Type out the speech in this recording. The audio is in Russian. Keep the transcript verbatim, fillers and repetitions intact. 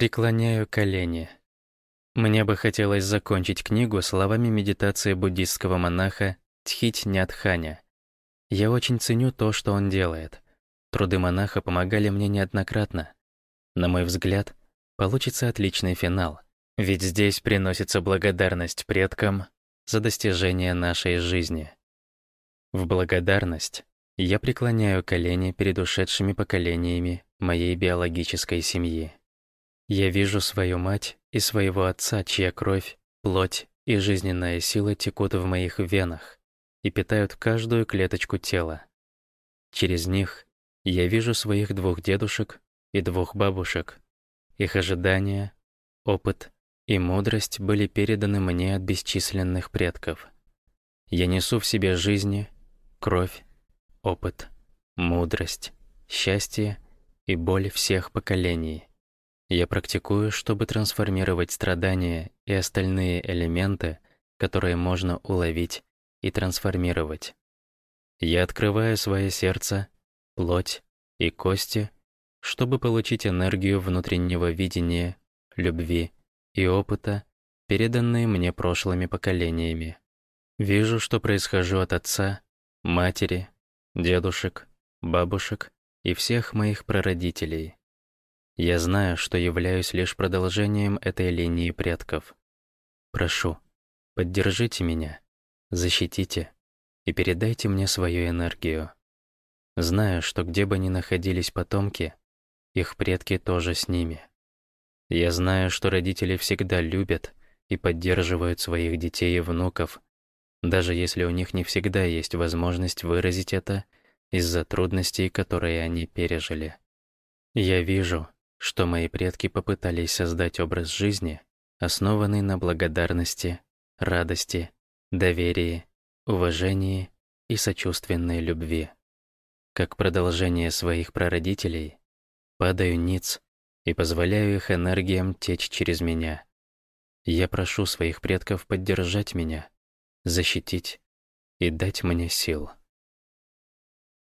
Преклоняю колени. Мне бы хотелось закончить книгу словами медитации буддистского монаха Тхить Нят Ханя. Я очень ценю то, что он делает. Труды монаха помогали мне неоднократно. На мой взгляд, получится отличный финал, ведь здесь приносится благодарность предкам за достижение нашей жизни. В благодарность я преклоняю колени перед ушедшими поколениями моей биологической семьи. Я вижу свою мать и своего отца, чья кровь, плоть и жизненная сила текут в моих венах и питают каждую клеточку тела. Через них я вижу своих двух дедушек и двух бабушек. Их ожидания, опыт и мудрость были переданы мне от бесчисленных предков. Я несу в себе жизни, кровь, опыт, мудрость, счастье и боль всех поколений. Я практикую, чтобы трансформировать страдания и остальные элементы, которые можно уловить и трансформировать. Я открываю свое сердце, плоть и кости, чтобы получить энергию внутреннего видения, любви и опыта, переданные мне прошлыми поколениями. Вижу, что происхожу от отца, матери, дедушек, бабушек и всех моих прародителей. Я знаю, что являюсь лишь продолжением этой линии предков. Прошу, поддержите меня, защитите и передайте мне свою энергию. Знаю, что где бы ни находились потомки, их предки тоже с ними. Я знаю, что родители всегда любят и поддерживают своих детей и внуков, даже если у них не всегда есть возможность выразить это из-за трудностей, которые они пережили. Я вижу, что мои предки попытались создать образ жизни, основанный на благодарности, радости, доверии, уважении и сочувственной любви. Как продолжение своих прародителей, падаю ниц и позволяю их энергиям течь через меня. Я прошу своих предков поддержать меня, защитить и дать мне сил.